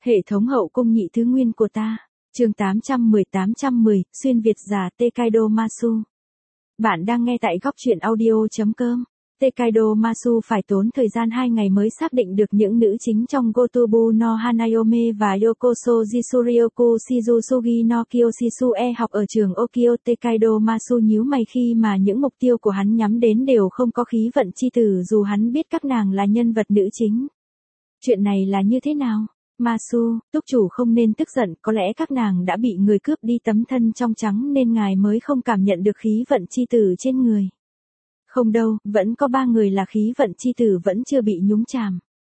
Hệ thống hậu cung nhị thứ nguyên của ta. Chương 810, xuyên Việt già Tokaido Masu. Bạn đang nghe tại góc truyện audio.com. Tokaido Masu phải tốn thời gian 2 ngày mới xác định được những nữ chính trong Gotobu no Hanayome và Yokoso Jisuryoku Shizusugi no Kyoshisue học ở trường Okio. Tokaido Masu nhíu mày khi mà những mục tiêu của hắn nhắm đến đều không có khí vận chi tử dù hắn biết các nàng là nhân vật nữ chính. Chuyện này là như thế nào? Masu, túc chủ không nên tức giận, có lẽ các nàng đã bị người cướp đi tấm thân trong trắng nên ngài mới không cảm nhận được khí vận chi tử trên người. Không đâu, vẫn có 3 người là khí vận chi tử vẫn chưa bị nhúng chàm.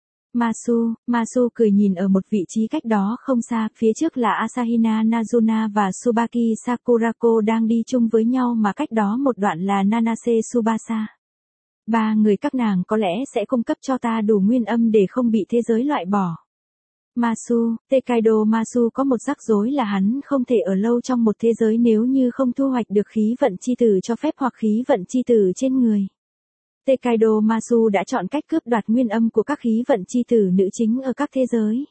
Masu cười nhìn ở một vị trí cách đó không xa, phía trước là Asahina Nazuna và Tsubaki Sakurako đang đi chung với nhau mà cách đó một đoạn là Nanase Tsubasa. 3 người các nàng có lẽ sẽ cung cấp cho ta đủ nguyên âm để không bị thế giới loại bỏ. Tokaido Masu có một rắc rối là hắn không thể ở lâu trong một thế giới nếu như không thu hoạch được khí vận chi tử cho phép hoặc khí vận chi tử trên người. Tokaido Masu đã chọn cách cướp đoạt nguyên âm của các khí vận chi tử nữ chính ở các thế giới.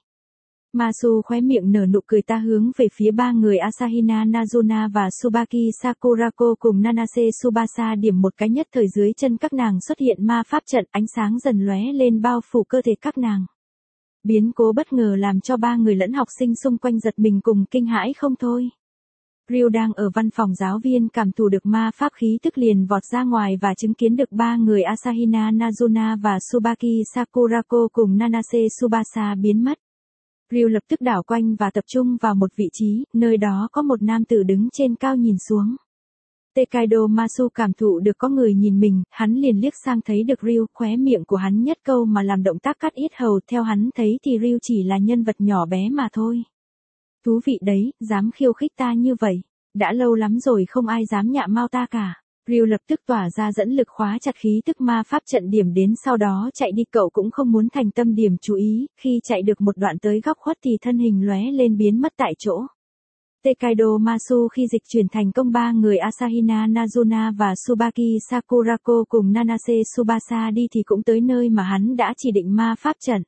Masu khóe miệng nở nụ cười, ta hướng về phía 3 người Asahina Nazuna và Tsubaki Sakurako cùng Nanase Tsubasa điểm một cái, nhất thời dưới chân các nàng xuất hiện ma pháp trận, ánh sáng dần lóe lên bao phủ cơ thể các nàng. Biến cố bất ngờ làm cho 3 người lẫn học sinh xung quanh giật mình cùng kinh hãi không thôi. Ryu đang ở văn phòng giáo viên cảm thụ được ma pháp khí tức liền vọt ra ngoài và chứng kiến được 3 người Asahina Nazuna và Tsubaki Sakurako cùng Nanase Tsubasa biến mất. Ryu lập tức đảo quanh và tập trung vào một vị trí, nơi đó có một nam tử đứng trên cao nhìn xuống. Tokaido Masu cảm thụ được có người nhìn mình, hắn liền liếc sang thấy được Ryu, khóe miệng của hắn nhất câu mà làm động tác cắt yết hầu, theo hắn thấy thì Ryu chỉ là nhân vật nhỏ bé mà thôi. Thú vị đấy, dám khiêu khích ta như vậy, đã lâu lắm rồi không ai dám nhạ mau ta cả. Ryu lập tức tỏa ra dẫn lực khóa chặt khí tức ma pháp trận điểm đến, sau đó chạy đi, cậu cũng không muốn thành tâm điểm chú ý, khi chạy được một đoạn tới góc khuất thì thân hình lóe lên biến mất tại chỗ. Tokaido Masu khi dịch chuyển thành công 3 người Asahina Nazuna và Tsubaki Sakurako cùng Nanase Tsubasa đi thì cũng tới nơi mà hắn đã chỉ định ma pháp trận.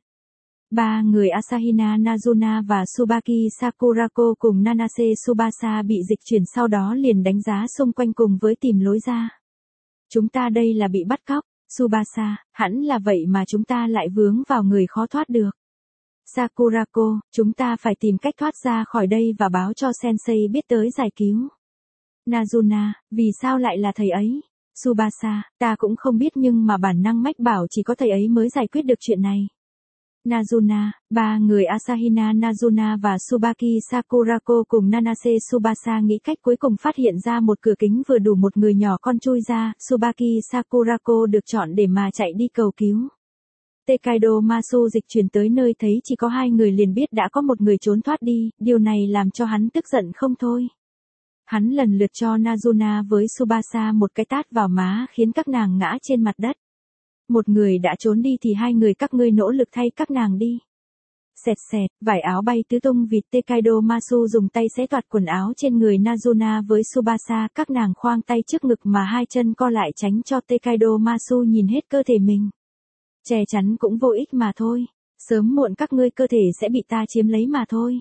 3 người Asahina Nazuna và Tsubaki Sakurako cùng Nanase Tsubasa bị dịch chuyển sau đó liền đánh giá xung quanh cùng với tìm lối ra. Chúng ta đây là bị bắt cóc, Tsubasa, hẳn là vậy mà chúng ta lại vướng vào người khó thoát được. Sakurako, chúng ta phải tìm cách thoát ra khỏi đây và báo cho sensei biết tới giải cứu. Nazuna, vì sao lại là thầy ấy? Tsubasa, ta cũng không biết nhưng mà bản năng mách bảo chỉ có thầy ấy mới giải quyết được chuyện này. Nazuna, 3 người Asahina Nazuna và Tsubaki Sakurako cùng Nanase Tsubasa nghĩ cách cuối cùng phát hiện ra một cửa kính vừa đủ một người nhỏ con chui ra, Tsubaki Sakurako được chọn để mà chạy đi cầu cứu. Tokaido Masu dịch chuyển tới nơi thấy chỉ có 2 người liền biết đã có một người trốn thoát đi, điều này làm cho hắn tức giận không thôi. Hắn lần lượt cho Nazuna với Tsubasa một cái tát vào má khiến các nàng ngã trên mặt đất. Một người đã trốn đi thì 2 người các ngươi nỗ lực thay các nàng đi. Xẹt xẹt, vải áo bay tứ tung vịt. Tokaido Masu dùng tay xé toạc quần áo trên người Nazuna với Tsubasa, các nàng khoang tay trước ngực mà 2 chân co lại tránh cho Tokaido Masu nhìn hết cơ thể mình. Che chắn cũng vô ích mà thôi, sớm muộn các ngươi cơ thể sẽ bị ta chiếm lấy mà thôi.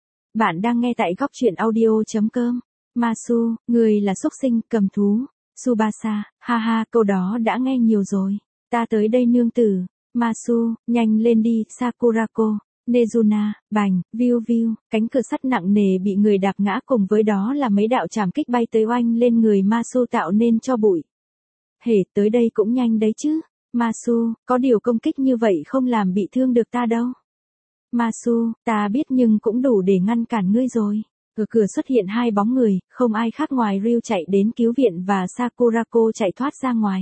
Bạn đang nghe tại góc truyện audio.com. Masu, người là xúc sinh, cầm thú. Tsubasa, ha ha, câu đó đã nghe nhiều rồi. Ta tới đây nương tử. Masu, nhanh lên đi. Sakurako, Nezuna, bành, viu viu, cánh cửa sắt nặng nề bị người đạp ngã, cùng với đó là mấy đạo trảm kích bay tới oanh lên người Masu tạo nên cho bụi. Hề, tới đây cũng nhanh đấy chứ. Masu, có điều công kích như vậy không làm bị thương được ta đâu. Masu, ta biết nhưng cũng đủ để ngăn cản ngươi rồi. Ở cửa xuất hiện 2 bóng người, không ai khác ngoài Ryu chạy đến cứu viện và Sakurako chạy thoát ra ngoài.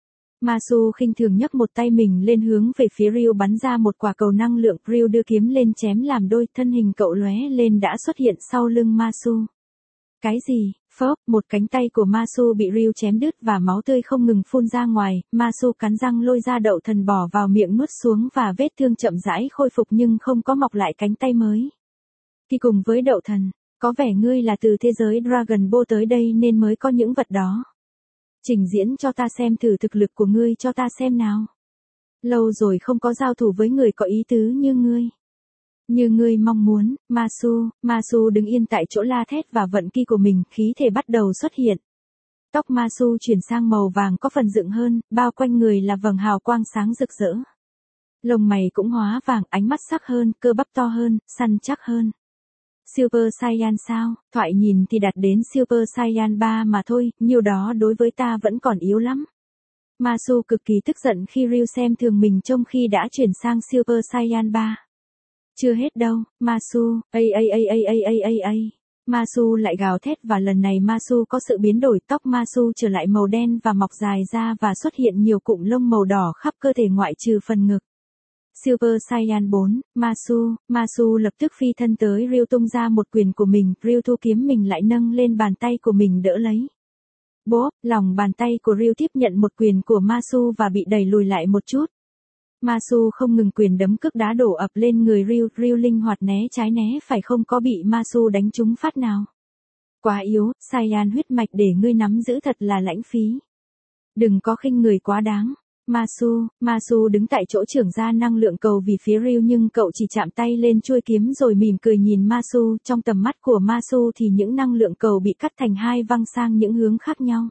Masu khinh thường nhấc một tay mình lên hướng về phía Ryu bắn ra một quả cầu năng lượng, Ryu đưa kiếm lên chém làm đôi, thân hình cậu lóe lên đã xuất hiện sau lưng Masu. Cái gì? Phốc, một cánh tay của Masu bị Ryu chém đứt và máu tươi không ngừng phun ra ngoài, Masu cắn răng lôi ra đậu thần bỏ vào miệng nuốt xuống và vết thương chậm rãi khôi phục nhưng không có mọc lại cánh tay mới. Khi cùng với đậu thần, có vẻ ngươi là từ thế giới Dragon Ball tới đây nên mới có những vật đó. Trình diễn cho ta xem thử thực lực của ngươi cho ta xem nào. Lâu rồi không có giao thủ với người có ý tứ như ngươi. Như ngươi mong muốn, Masu đứng yên tại chỗ la thét và vận ki của mình, khí thể bắt đầu xuất hiện. Tóc Masu chuyển sang màu vàng có phần dựng hơn, bao quanh người là vầng hào quang sáng rực rỡ. Lông mày cũng hóa vàng, ánh mắt sắc hơn, cơ bắp to hơn, săn chắc hơn. Super Saiyan sao, thoại nhìn thì đạt đến Super Saiyan 3 mà thôi, nhiều đó đối với ta vẫn còn yếu lắm. Masu cực kỳ tức giận khi Ryu xem thường mình trong khi đã chuyển sang Super Saiyan 3. Chưa hết đâu, Masu, Masu lại gào thét và lần này Masu có sự biến đổi, tóc Masu trở lại màu đen và mọc dài ra và xuất hiện nhiều cụm lông màu đỏ khắp cơ thể ngoại trừ phần ngực. Super Saiyan 4, Masu lập tức phi thân tới Ryu tung ra một quyền của mình, Ryu thu kiếm mình lại nâng lên bàn tay của mình đỡ lấy. Bốp, lòng bàn tay của Ryu tiếp nhận một quyền của Masu và bị đẩy lùi lại một chút. Masu không ngừng quyền đấm cước đá đổ ập lên người Ryu linh hoạt né trái né phải không có bị Masu đánh trúng phát nào. Quá yếu, Saiyan huyết mạch để ngươi nắm giữ thật là lãng phí. Đừng có khinh người quá đáng. Masu đứng tại chỗ trưởng ra năng lượng cầu vì phía Ryu nhưng cậu chỉ chạm tay lên chuôi kiếm rồi mỉm cười nhìn Masu, trong tầm mắt của Masu thì những năng lượng cầu bị cắt thành hai văng sang những hướng khác nhau.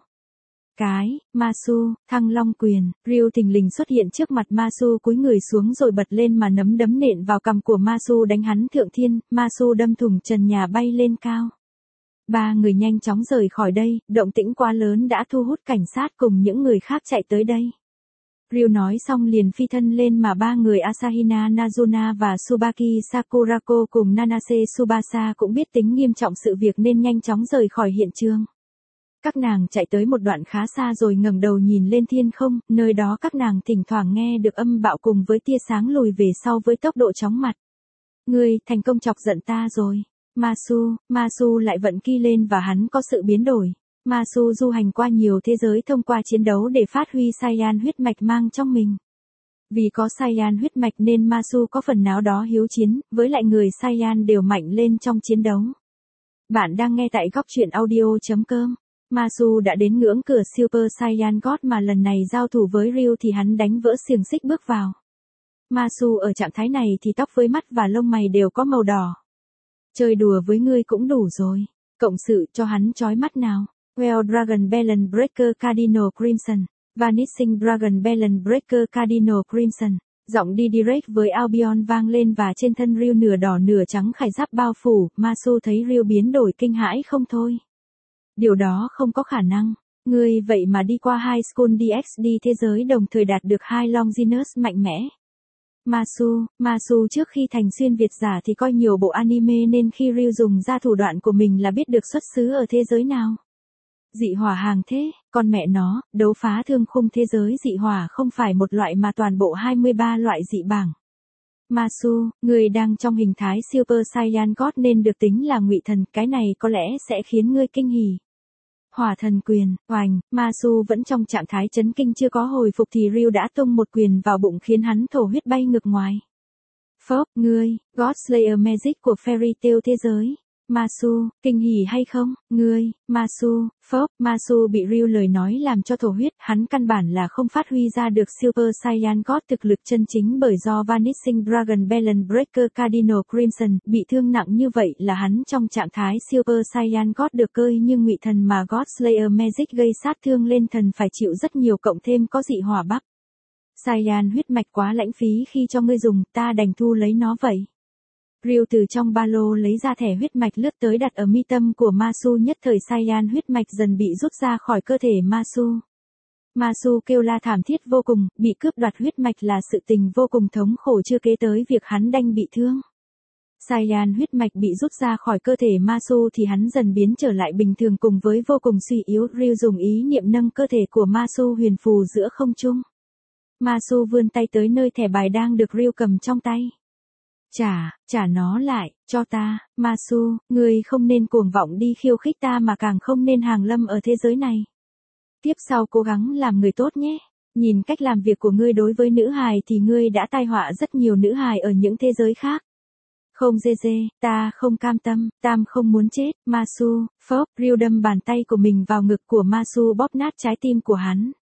Thăng long quyền, Ryu thình lình xuất hiện trước mặt Masu cúi người xuống rồi bật lên mà nắm đấm nện vào cằm của Masu đánh hắn thượng thiên, Masu đâm thủng trần nhà bay lên cao. Ba người nhanh chóng rời khỏi đây, động tĩnh quá lớn đã thu hút cảnh sát cùng những người khác chạy tới đây. Ryu nói xong liền phi thân lên mà ba người Asahina Nazuna và Tsubaki Sakurako cùng Nanase Tsubasa cũng biết tính nghiêm trọng sự việc nên nhanh chóng rời khỏi hiện trường. Các nàng chạy tới một đoạn khá xa rồi ngẩng đầu nhìn lên thiên không, nơi đó các nàng thỉnh thoảng nghe được âm bạo cùng với tia sáng lùi về sau với tốc độ chóng mặt. Ngươi, thành công chọc giận ta rồi. Masu lại vận ki lên và hắn có sự biến đổi. Masu du hành qua nhiều thế giới thông qua chiến đấu để phát huy Saiyan huyết mạch mang trong mình. Vì có Saiyan huyết mạch nên Masu có phần nào đó hiếu chiến, với lại người Saiyan đều mạnh lên trong chiến đấu. Bạn đang nghe tại góc truyện audio.com. Masu đã đến ngưỡng cửa Super Saiyan God mà lần này giao thủ với Ryu thì hắn đánh vỡ xiềng xích bước vào. Masu ở trạng thái này thì tóc với mắt và lông mày đều có màu đỏ. Chơi đùa với ngươi cũng đủ rồi. Cộng sự cho hắn chói mắt nào. Well Dragon Balance Breaker Cardinal Crimson. Vanishing Dragon Balance Breaker Cardinal Crimson. Giọng đi direct với Albion vang lên và trên thân Ryu nửa đỏ nửa trắng khải giáp bao phủ, Masu thấy Ryu biến đổi kinh hãi không thôi. Điều đó không có khả năng. Ngươi vậy mà đi qua High School DxD thế giới đồng thời đạt được hai Longinus mạnh mẽ. Masu trước khi thành xuyên Việt giả thì coi nhiều bộ anime nên khi Ryu dùng ra thủ đoạn của mình là biết được xuất xứ ở thế giới nào. Dị hỏa hàng thế, con mẹ nó, đấu phá thương khung thế giới dị hỏa không phải một loại mà toàn bộ 23 loại dị bảng. Masu, người đang trong hình thái Super Saiyan God nên được tính là ngụy thần, cái này có lẽ sẽ khiến ngươi kinh hỉ. Hỏa thần quyền, oành, Masu vẫn trong trạng thái chấn kinh chưa có hồi phục thì Ryu đã tung một quyền vào bụng khiến hắn thổ huyết bay ngược ngoài. Phốc, ngươi, God Slayer Magic của Fairy Tail thế giới. Masu, kinh hỉ hay không, ngươi, Masu bị Ryu lời nói làm cho thổ huyết, hắn căn bản là không phát huy ra được Super Saiyan God thực lực chân chính bởi do Vanishing Dragon Balance Breaker Cardinal Crimson bị thương nặng như vậy là hắn trong trạng thái Super Saiyan God được cơi như ngụy thần mà God Slayer Magic gây sát thương lên thần phải chịu rất nhiều cộng thêm có dị hỏa bắc. Saiyan huyết mạch quá lãng phí khi cho ngươi dùng, ta đành thu lấy nó vậy. Ryu từ trong ba lô lấy ra thẻ huyết mạch lướt tới đặt ở mi tâm của Masu nhất thời Saiyan huyết mạch dần bị rút ra khỏi cơ thể Masu. Masu kêu la thảm thiết vô cùng, bị cướp đoạt huyết mạch là sự tình vô cùng thống khổ chưa kế tới việc hắn đanh bị thương. Saiyan huyết mạch bị rút ra khỏi cơ thể Masu thì hắn dần biến trở lại bình thường cùng với vô cùng suy yếu. Ryu dùng ý niệm nâng cơ thể của Masu huyền phù giữa không trung. Masu vươn tay tới nơi thẻ bài đang được Ryu cầm trong tay. Trả nó lại, cho ta, Masu, ngươi không nên cuồng vọng đi khiêu khích ta mà càng không nên hàng lâm ở thế giới này. Tiếp sau cố gắng làm người tốt nhé. Nhìn cách làm việc của ngươi đối với nữ hài thì ngươi đã tai họa rất nhiều nữ hài ở những thế giới khác. Không ta không cam tâm, tam không muốn chết, Masu, Ryu đâm bàn tay của mình vào ngực của Masu bóp nát trái tim của hắn.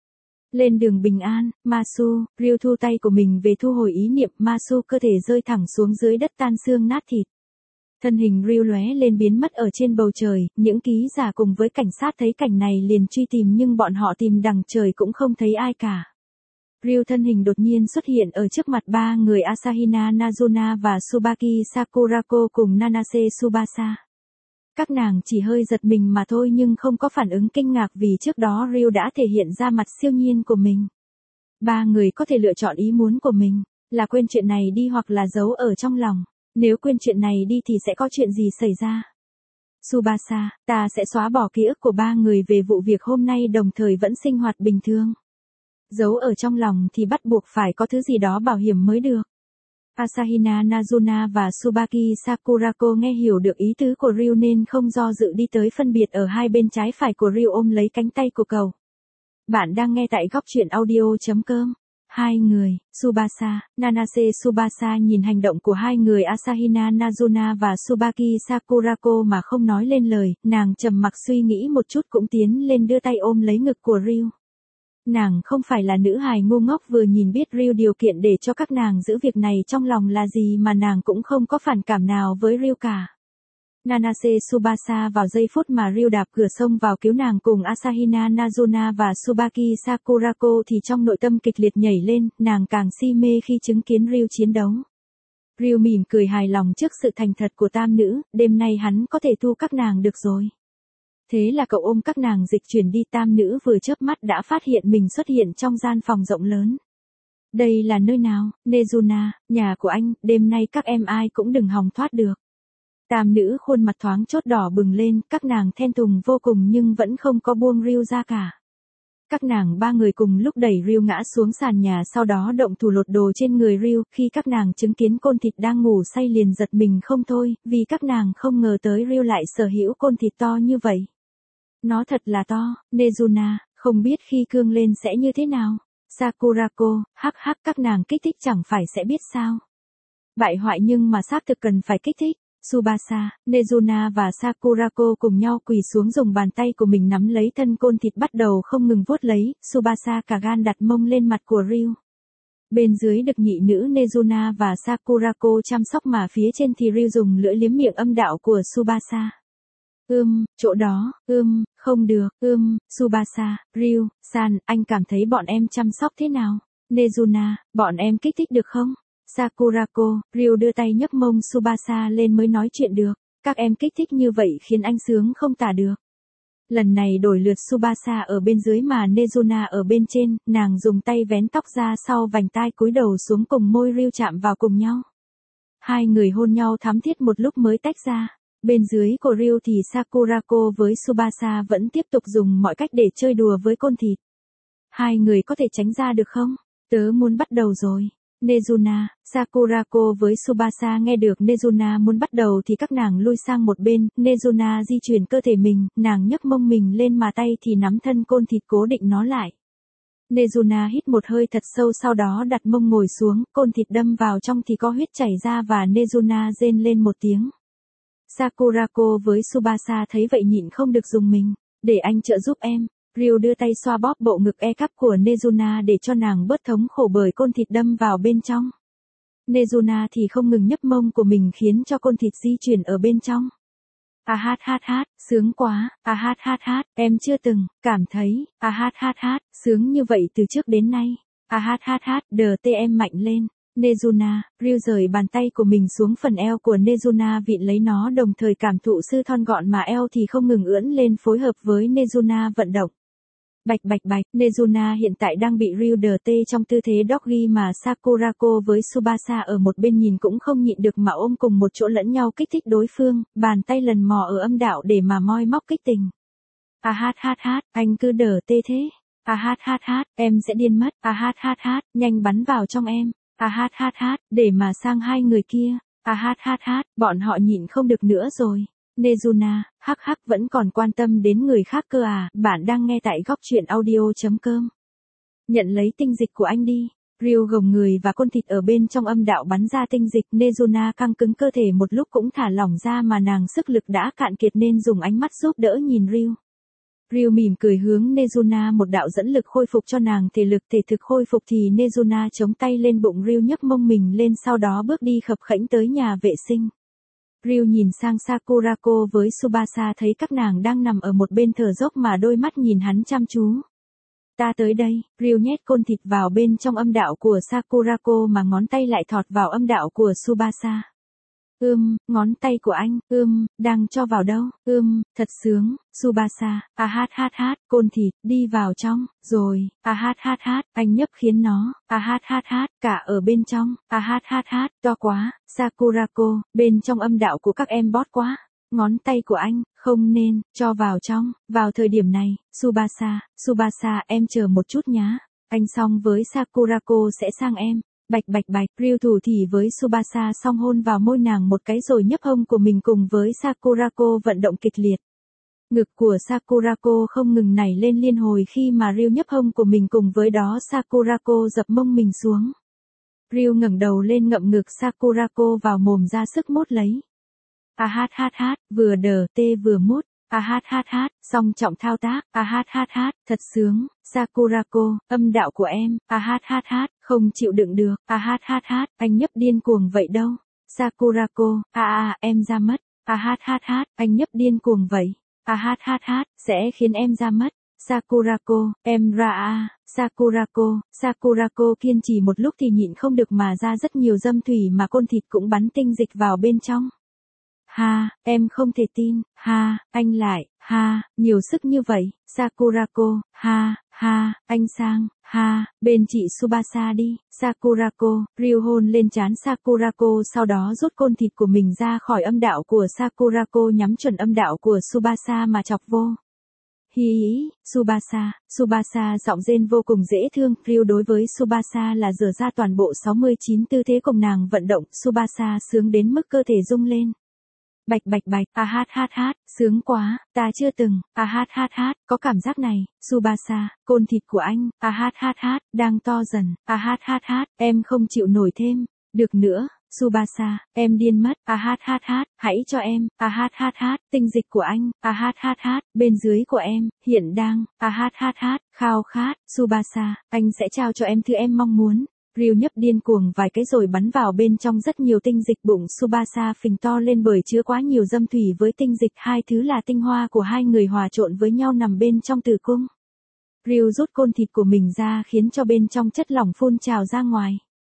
Lên đường bình an, Masu, Ryu thu tay của mình về thu hồi ý niệm, Masu cơ thể rơi thẳng xuống dưới đất tan xương nát thịt. Thân hình Ryu lóe lên biến mất ở trên bầu trời, những ký giả cùng với cảnh sát thấy cảnh này liền truy tìm nhưng bọn họ tìm đằng trời cũng không thấy ai cả. Ryu thân hình đột nhiên xuất hiện ở trước mặt ba người Asahina Nazuna và Tsubaki Sakurako cùng Nanase Tsubasa. Các nàng chỉ hơi giật mình mà thôi nhưng không có phản ứng kinh ngạc vì trước đó Ryu đã thể hiện ra mặt siêu nhiên của mình. Ba người có thể lựa chọn ý muốn của mình, là quên chuyện này đi hoặc là giấu ở trong lòng. Nếu quên chuyện này đi thì sẽ có chuyện gì xảy ra? Tsubasa, ta sẽ xóa bỏ ký ức của ba người về vụ việc hôm nay đồng thời vẫn sinh hoạt bình thường. Giấu ở trong lòng thì bắt buộc phải có thứ gì đó bảo hiểm mới được. Asahina Nazuna và Tsubaki Sakurako nghe hiểu được ý tứ của Ryu nên không do dự đi tới phân biệt ở hai bên trái phải của Ryu ôm lấy cánh tay của cậu. Bạn đang nghe tại góc truyện audio.com. Hai người, Tsubasa, Nanase Tsubasa nhìn hành động của hai người Asahina Nazuna và Tsubaki Sakurako mà không nói lên lời, nàng trầm mặc suy nghĩ một chút cũng tiến lên đưa tay ôm lấy ngực của Ryu. Nàng không phải là nữ hài ngu ngốc vừa nhìn biết Ryu điều kiện để cho các nàng giữ việc này trong lòng là gì mà nàng cũng không có phản cảm nào với Ryu cả. Nanase Tsubasa vào giây phút mà Ryu đạp cửa xông vào cứu nàng cùng Asahina Nazuna và Tsubaki Sakurako thì trong nội tâm kịch liệt nhảy lên, nàng càng si mê khi chứng kiến Ryu chiến đấu. Ryu mỉm cười hài lòng trước sự thành thật của tam nữ, đêm nay hắn có thể thu các nàng được rồi. Thế là cậu ôm các nàng dịch chuyển đi, tam nữ vừa chớp mắt đã phát hiện mình xuất hiện trong gian phòng rộng lớn. Đây là nơi nào? Nezuna, nhà của anh, đêm nay các em ai cũng đừng hòng thoát được. Tam nữ khuôn mặt thoáng chốt đỏ bừng lên, các nàng thẹn thùng vô cùng nhưng vẫn không có buông Ryu ra cả. Các nàng ba người cùng lúc đẩy Ryu ngã xuống sàn nhà sau đó động thủ lột đồ trên người Ryu, khi các nàng chứng kiến côn thịt đang ngủ say liền giật mình không thôi, vì các nàng không ngờ tới Ryu lại sở hữu côn thịt to như vậy. Nó thật là to, Nezuna, không biết khi cương lên sẽ như thế nào. Sakurako, hắc hắc các nàng kích thích chẳng phải sẽ biết sao. Bại hoại nhưng mà xác thực cần phải kích thích. Tsubasa, Nezuna và Sakurako cùng nhau quỳ xuống dùng bàn tay của mình nắm lấy thân côn thịt bắt đầu không ngừng vuốt lấy, Tsubasa cả gan đặt mông lên mặt của Ryu. Bên dưới được nhị nữ Nezuna và Sakurako chăm sóc mà phía trên thì Ryu dùng lưỡi liếm miệng âm đạo của Tsubasa. Chỗ đó, không được, Tsubasa, Ryu, san, anh cảm thấy bọn em chăm sóc thế nào? Nezuna, bọn em kích thích được không? Sakurako, Ryu đưa tay nhấc mông Tsubasa lên mới nói chuyện được. Các em kích thích như vậy khiến anh sướng không tả được. Lần này đổi lượt Tsubasa ở bên dưới mà Nezuna ở bên trên, nàng dùng tay vén tóc ra sau vành tai cúi đầu xuống cùng môi Ryu chạm vào cùng nhau. Hai người hôn nhau thắm thiết một lúc mới tách ra. Bên dưới của Ryu thì Sakurako với Tsubasa vẫn tiếp tục dùng mọi cách để chơi đùa với côn thịt. Hai người có thể tránh ra được không? Tớ muốn bắt đầu rồi. Nezuna, Sakurako với Tsubasa nghe được Nezuna muốn bắt đầu thì các nàng lui sang một bên, Nezuna di chuyển cơ thể mình, nàng nhấc mông mình lên mà tay thì nắm thân côn thịt cố định nó lại. Nezuna hít một hơi thật sâu sau đó đặt mông ngồi xuống, côn thịt đâm vào trong thì có huyết chảy ra và Nezuna rên lên một tiếng. Sakurako với Tsubasa thấy vậy nhịn không được dùng mình, để anh trợ giúp em. Ryu đưa tay xoa bóp bộ ngực e cắp của Nezuna để cho nàng bớt thống khổ bởi côn thịt đâm vào bên trong. Nezuna thì không ngừng nhấp mông của mình khiến cho côn thịt di chuyển ở bên trong. Sướng quá, em chưa từng cảm thấy, sướng như vậy từ trước đến nay. Đờ em mạnh lên. Nezuna, Ryu rời bàn tay của mình xuống phần eo của Nezuna vịn lấy nó đồng thời cảm thụ sư thon gọn mà eo thì không ngừng ưỡn lên phối hợp với Nezuna vận động. Bạch, Nezuna hiện tại đang bị Ryu đờ tê trong tư thế doggy mà Sakurako với Tsubasa ở một bên nhìn cũng không nhịn được mà ôm cùng một chỗ lẫn nhau kích thích đối phương, bàn tay lần mò ở âm đạo để mà moi móc kích tình. Anh cứ đờ tê thế. Em sẽ điên mất. Nhanh bắn vào trong em. Để mà sang hai người kia. Bọn họ nhịn không được nữa rồi. Nezuna, vẫn còn quan tâm đến người khác cơ à, bạn đang nghe tại góc truyện audio.com. Nhận lấy tinh dịch của anh đi. Ryu gồng người và côn thịt ở bên trong âm đạo bắn ra tinh dịch, Nezuna căng cứng cơ thể một lúc cũng thả lỏng ra mà nàng sức lực đã cạn kiệt nên dùng ánh mắt giúp đỡ nhìn Ryu. Ryu mỉm cười hướng Nezuna một đạo dẫn lực khôi phục cho nàng thể lực thể thực khôi phục thì Nezuna chống tay lên bụng Ryu nhấc mông mình lên sau đó bước đi khập khẽnh tới nhà vệ sinh. Ryu nhìn sang Sakurako với Tsubasa thấy các nàng đang nằm ở một bên thở dốc mà đôi mắt nhìn hắn chăm chú. Ta tới đây, Ryu nhét côn thịt vào bên trong âm đạo của Sakurako mà ngón tay lại thọt vào âm đạo của Tsubasa. Ngón tay của anh, đang cho vào đâu, thật sướng, Tsubasa, côn thịt, đi vào trong, rồi, anh nhấp khiến nó, cả ở bên trong, to quá, Sakurako, bên trong âm đạo của các em bót quá, ngón tay của anh, không nên, cho vào trong, vào thời điểm này, Tsubasa, em chờ một chút nhá, anh xong với Sakurako sẽ sang em. Bạch, Ryu thủ thỉ với Tsubasa xong hôn vào môi nàng một cái rồi nhấp hông của mình cùng với Sakurako vận động kịch liệt. Ngực của Sakurako không ngừng nảy lên liên hồi khi mà Ryu nhấp hông của mình cùng với đó Sakurako dập mông mình xuống. Ryu ngẩng đầu lên ngậm ngực Sakurako vào mồm ra sức mút lấy. Vừa đờ tê vừa mút. Song trọng thao tác. Thật sướng. Sakurako, âm đạo của em. Không chịu đựng được. Anh nhấp điên cuồng vậy đâu. Sakurako, em ra mất. Anh nhấp điên cuồng vậy. Sẽ khiến em ra mất. Sakurako, em ra Sakurako kiên trì một lúc thì nhịn không được mà ra rất nhiều dâm thủy mà côn thịt cũng bắn tinh dịch vào bên trong. Em không thể tin, anh lại, nhiều sức như vậy, Sakurako, anh sang, bên chị Tsubasa đi, Sakurako, Ryu hôn lên trán Sakurako sau đó rút côn thịt của mình ra khỏi âm đạo của Sakurako nhắm chuẩn âm đạo của Tsubasa mà chọc vô. Hí, Tsubasa giọng rên vô cùng dễ thương, Ryu đối với Tsubasa là dở ra toàn bộ 69 tư thế cùng nàng vận động, Tsubasa sướng đến mức cơ thể rung lên. Bạch, sướng quá, ta chưa từng, có cảm giác này, Tsubasa, côn thịt của anh, đang to dần, em không chịu nổi thêm, được nữa, Tsubasa, em điên mất, hãy cho em, tinh dịch của anh, bên dưới của em, hiện đang, khao khát, Tsubasa, anh sẽ trao cho em thứ em mong muốn. Ryu nhấp điên cuồng vài cái rồi bắn vào bên trong rất nhiều tinh dịch bụng Tsubasa phình to lên bởi chứa quá nhiều dâm thủy với tinh dịch hai thứ là tinh hoa của hai người hòa trộn với nhau nằm bên trong tử cung. Ryu rút côn thịt của mình ra khiến cho bên trong chất lỏng phun trào ra ngoài.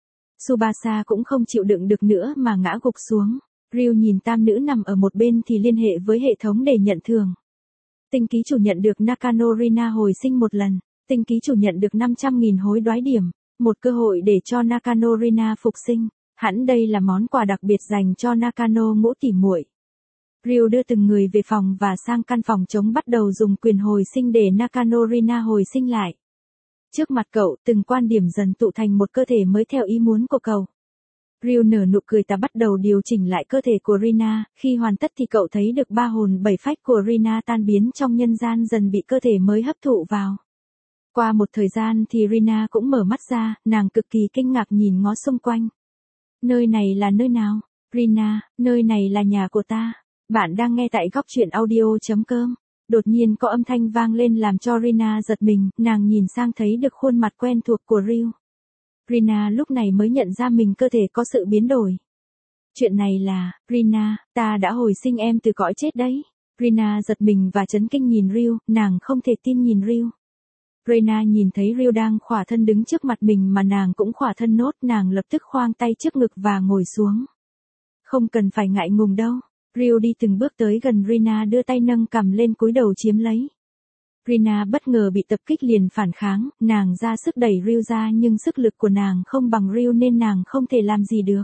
Tsubasa cũng không chịu đựng được nữa mà ngã gục xuống. Ryu nhìn tam nữ nằm ở một bên thì liên hệ với hệ thống để nhận thưởng. Tinh ký chủ nhận được Nakano Rina hồi sinh một lần. Tinh ký chủ nhận được 500.000 hối đoái điểm. Một cơ hội để cho Nakano Rina phục sinh. Hẳn đây là món quà đặc biệt dành cho Nakano ngũ tỷ muội. Ryu đưa từng người về phòng và sang căn phòng trống bắt đầu dùng quyền hồi sinh để Nakano Rina hồi sinh lại. Trước mặt cậu, từng quan điểm dần tụ thành một cơ thể mới theo ý muốn của cậu. Ryu nở nụ cười ta bắt đầu điều chỉnh lại cơ thể của Rina, khi hoàn tất thì cậu thấy được ba hồn bảy phách của Rina tan biến trong nhân gian dần bị cơ thể mới hấp thụ vào. Qua một thời gian thì Rina cũng mở mắt ra, nàng cực kỳ kinh ngạc nhìn ngó xung quanh. Nơi này là nơi nào? Rina, nơi này là nhà của ta. Bạn đang nghe tại góc truyện audio.com. Đột nhiên có âm thanh vang lên làm cho Rina giật mình, nàng nhìn sang thấy được khuôn mặt quen thuộc của Ryu. Rina lúc này mới nhận ra mình cơ thể có sự biến đổi. Chuyện này là, Rina, ta đã hồi sinh em từ cõi chết đấy. Rina giật mình và chấn kinh nhìn Ryu, nàng không thể tin nhìn Ryu. Rina nhìn thấy Ryu đang khỏa thân đứng trước mặt mình mà nàng cũng khỏa thân nốt, nàng lập tức khoang tay trước ngực và ngồi xuống. Không cần phải ngại ngùng đâu. Ryu đi từng bước tới gần Rina đưa tay nâng cằm lên cúi đầu chiếm lấy. Rina bất ngờ bị tập kích liền phản kháng, nàng ra sức đẩy Ryu ra nhưng sức lực của nàng không bằng Ryu nên nàng không thể làm gì được.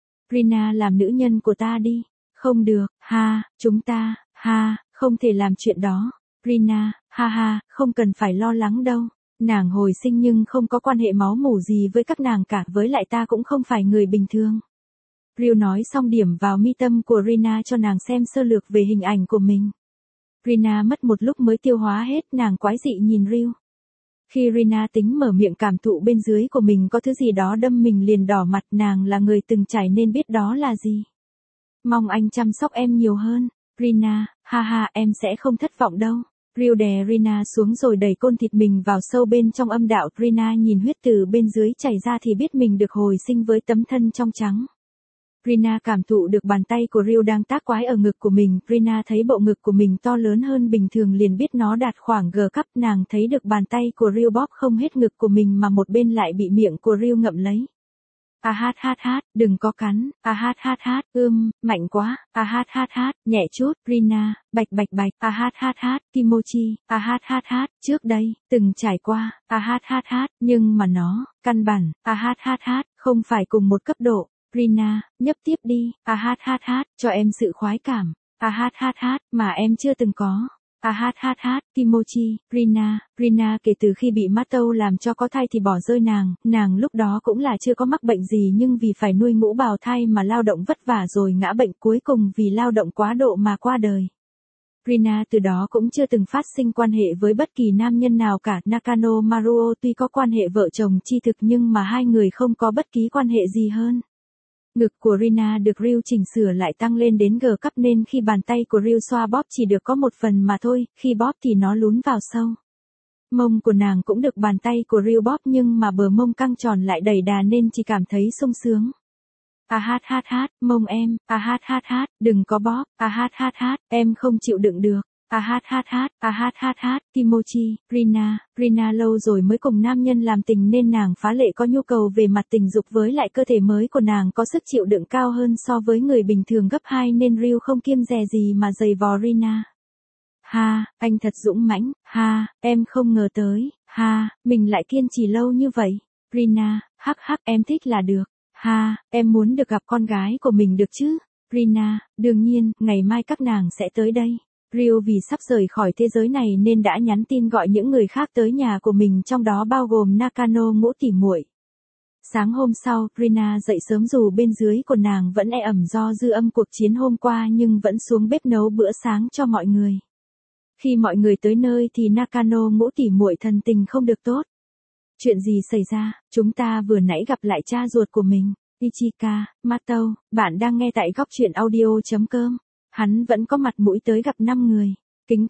Rina làm nữ nhân của ta đi. Không được, chúng ta, không thể làm chuyện đó. Rina, không cần phải lo lắng đâu. Nàng hồi sinh nhưng không có quan hệ máu mủ gì với các nàng cả, với lại ta cũng không phải người bình thường. Ryu nói xong điểm vào mi tâm của Rina cho nàng xem sơ lược về hình ảnh của mình. Rina mất một lúc mới tiêu hóa hết, nàng quái dị nhìn Ryu. Khi Rina tính mở miệng cảm thụ bên dưới của mình có thứ gì đó đâm mình liền đỏ mặt, nàng là người từng trải nên biết đó là gì. Mong anh chăm sóc em nhiều hơn, Rina, em sẽ không thất vọng đâu. Ryu đè Rina xuống rồi đẩy côn thịt mình vào sâu bên trong âm đạo. Rina nhìn huyết từ bên dưới chảy ra thì biết mình được hồi sinh với tấm thân trong trắng. Rina cảm thụ được bàn tay của Ryu đang tác quái ở ngực của mình. Rina thấy bộ ngực của mình to lớn hơn bình thường liền biết nó đạt khoảng G cấp. Nàng thấy được bàn tay của Ryu bóp không hết ngực của mình mà một bên lại bị miệng của Ryu ngậm lấy. Đừng có cắn. Mạnh quá. Nhẹ chút. Rina, bạch. Kimochi. Trước đây, từng trải qua. Nhưng mà nó, căn bản. Không phải cùng một cấp độ. Rina, nhấp tiếp đi. Cho em sự khoái cảm. Mà em chưa từng có. Kimochi. Rina kể từ khi bị Mattou làm cho có thai thì bỏ rơi nàng lúc đó cũng là chưa có mắc bệnh gì nhưng vì phải nuôi ngũ bào thai mà lao động vất vả rồi ngã bệnh cuối cùng vì lao động quá độ mà qua đời. Rina từ đó cũng chưa từng phát sinh quan hệ với bất kỳ nam nhân nào cả. Nakano Maruo tuy có quan hệ vợ chồng chi thực nhưng mà hai người không có bất kỳ quan hệ gì hơn. Ngực của Rina được Ryu chỉnh sửa lại tăng lên đến G cấp nên khi bàn tay của Ryu xoa bóp chỉ được có một phần mà thôi, khi bóp thì nó lún vào sâu. Mông của nàng cũng được bàn tay của Ryu bóp nhưng mà bờ mông căng tròn lại đầy đà nên chỉ cảm thấy sung sướng. Mông em. Đừng có bóp. Em không chịu đựng được. Kimochi. Rina lâu rồi mới cùng nam nhân làm tình nên nàng phá lệ có nhu cầu về mặt tình dục với lại cơ thể mới của nàng có sức chịu đựng cao hơn so với người bình thường gấp 2 nên Ryu không kiêng dè gì mà giày vò Rina. Anh thật dũng mãnh. Em không ngờ tới. Mình lại kiên trì lâu như vậy. Rina, em thích là được. Em muốn được gặp con gái của mình được chứ? Rina, đương nhiên, ngày mai các nàng sẽ tới đây. Ryu vì sắp rời khỏi thế giới này nên đã nhắn tin gọi những người khác tới nhà của mình trong đó bao gồm Nakano ngũ tỉ muội. Sáng hôm sau, Rina dậy sớm dù bên dưới của nàng vẫn ẩm do dư âm cuộc chiến hôm qua nhưng vẫn xuống bếp nấu bữa sáng cho mọi người. Khi mọi người tới nơi thì Nakano ngũ tỉ muội thần tình không được tốt. Chuyện gì xảy ra? Chúng ta vừa nãy gặp lại cha ruột của mình. Ichika, Mattou, bạn đang nghe tại góc truyện audio.com. Hắn vẫn có mặt mũi tới gặp 5 người. Kính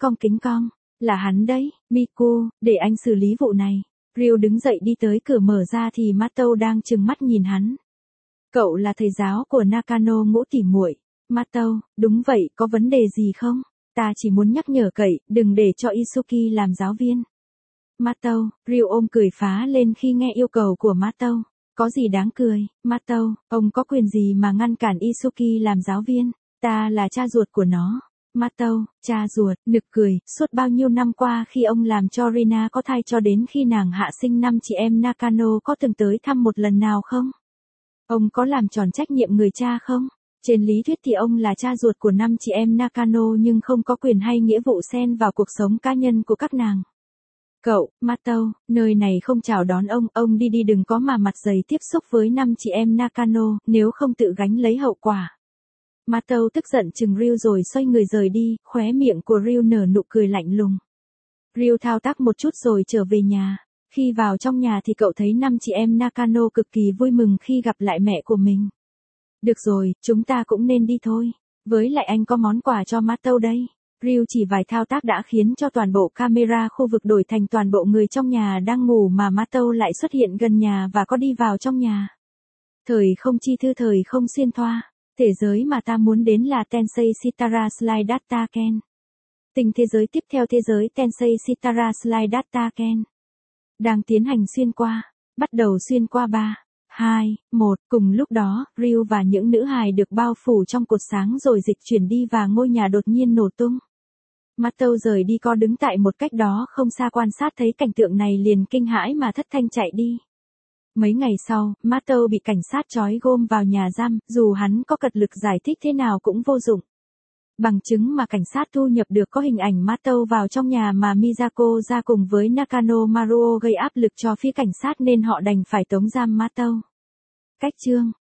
cong. Là hắn đấy, Miku, để anh xử lý vụ này. Ryu đứng dậy đi tới cửa mở ra thì Mattou đang trừng mắt nhìn hắn. Cậu là thầy giáo của Nakano ngũ tỉ muội. Mattou, đúng vậy, có vấn đề gì không? Ta chỉ muốn nhắc nhở cậy, đừng để cho Isuki làm giáo viên. Mattou, Ryu ôm cười phá lên khi nghe yêu cầu của Mattou. Có gì đáng cười, Mattou, ông có quyền gì mà ngăn cản Isuki làm giáo viên? Ta là cha ruột của nó. Mattou, cha ruột, nực cười, suốt bao nhiêu năm qua khi ông làm cho Rina có thai cho đến khi nàng hạ sinh 5 chị em Nakano có từng tới thăm một lần nào không? Ông có làm tròn trách nhiệm người cha không? Trên lý thuyết thì ông là cha ruột của 5 chị em Nakano nhưng không có quyền hay nghĩa vụ xen vào cuộc sống cá nhân của các nàng. Cậu, Mattou, nơi này không chào đón ông đi đừng có mà mặt dày tiếp xúc với 5 chị em Nakano, nếu không tự gánh lấy hậu quả. Mattou tức giận chừng Ryu rồi xoay người rời đi, khóe miệng của Ryu nở nụ cười lạnh lùng. Ryu thao tác một chút rồi trở về nhà. Khi vào trong nhà thì cậu thấy 5 chị em Nakano cực kỳ vui mừng khi gặp lại mẹ của mình. Được rồi, chúng ta cũng nên đi thôi. Với lại anh có món quà cho Mattou đây. Ryu chỉ vài thao tác đã khiến cho toàn bộ camera khu vực đổi thành toàn bộ người trong nhà đang ngủ mà Mattou lại xuất hiện gần nhà và có đi vào trong nhà. Thời không chi thư thời không xuyên thoa. Thế giới mà ta muốn đến là Tensei Shitara Slide Data Ken. Tình thế giới tiếp theo thế giới Tensei Shitara Slide Data Ken. Đang tiến hành xuyên qua. Bắt đầu xuyên qua 3, 2, 1. Cùng lúc đó, Ryu và những nữ hài được bao phủ trong cột sáng rồi dịch chuyển đi và ngôi nhà đột nhiên nổ tung. Mattou rời đi co đứng tại một cách đó không xa quan sát thấy cảnh tượng này liền kinh hãi mà thất thanh chạy đi. Mấy ngày sau, Mattou bị cảnh sát trói gom vào nhà giam, dù hắn có cật lực giải thích thế nào cũng vô dụng. Bằng chứng mà cảnh sát thu nhập được có hình ảnh Mattou vào trong nhà mà Miyako ra cùng với Nakano Maruo gây áp lực cho phía cảnh sát nên họ đành phải tống giam Mattou. Cách chương